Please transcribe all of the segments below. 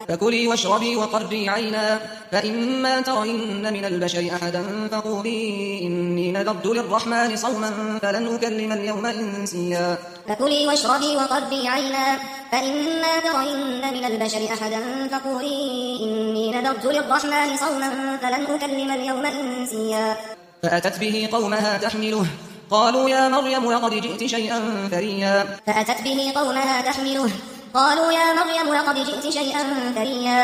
فكلي واشربي وقري عينا، فإما ترين من البشر أحدا فقولي إني نذرت للرحمن صوما فلن أكلم اليوم إنسيا. فكلي واشربي وقري عينا، فإما ترين من البشر أحدا فقولي إني نذرت للرحمن صوما فلن أكلم اليوم إنسيا. فأتت به قومها تحمله قالوا يا مريم لقد جئت شيئا فريا. فأتت به قومها تحمله قالوا يا مريم لقد جئت شيئا فريا.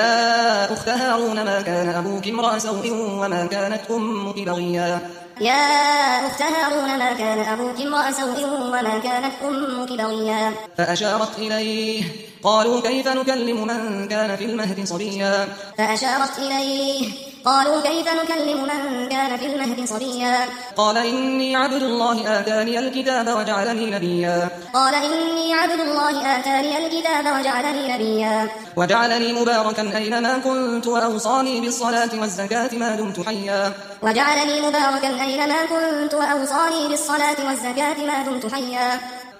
يا أخت هارون ما كان أبوك امرأ سوء وما كانت أمك بغيا. يا أخت هارون ما كان أبوك امرأ سوء وما كانت أمك بغيا. فأشارت إليه قالوا كيف نكلم من كان في المهد صبيا. فأشارت إليه قالوا كيف نكلم من كان في المهد صبيا. قال إني عبد الله آتاني الكتاب وجعلني نبيا. قال إني عبد الله آتاني الكتاب وجعلني نبيا. وجعلني مباركا أينما كنت وأوصاني بالصلاة والزكاة ما دمت حيا. وجعلني مباركا أينما كنت وأوصاني بالصلاة والزكاة ما دمت حيا.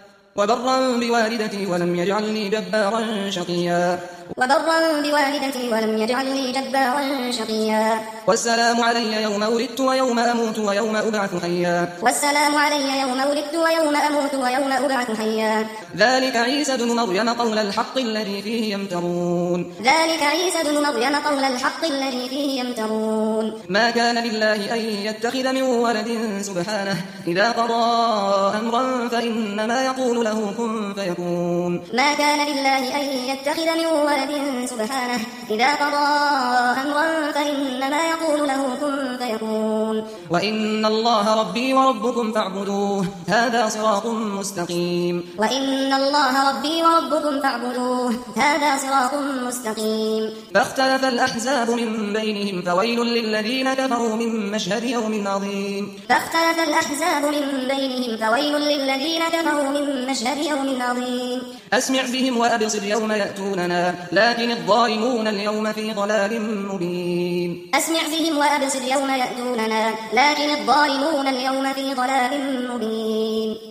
وبرا بوالدتي ولم يجعلني جبارا شقيا. وبرا بوالدتي ولم يجعلني جبارا شقيا. والسلام علي يوم ولدت ويوم أموت ويوم أبعث حيا. والسلام علي يوم ولدت ويوم أموت ويوم أبعث حيا. ذلك عيسى بن مريم قول الحق الذي فيه يمترون. ذلك عيسى بن مريم قول الحق الذي فيه يمترون. ما كان لله أن يتخذ من ولد سبحانه إذا قضى أمرا فإنما يقول له كن فيكون. ما كان لله أن يتخذ من ولد سبحانه إذا قضى أمرا فإنما يقول له كن فيكون. وإن الله ربي وربكم فاعبدوه هذا صراط مستقيم. وإن الله ربي وربكم فاعبدوه هذا صراط مستقيم. فاختلف الأحزاب من بينهم فويل للذين كفروا من مشهد يوم عظيم. فاختلف الأحزاب من بينهم فويل للذين كفروا من مشهد يوم عظيم. أسمع بهم وأبصر يوم يأتوننا لكن الظالمون اليوم في ضلال مبين. أسمع بهم وأبصر يوم يأتوننا لكن الظالمون اليوم في ضلال مبين.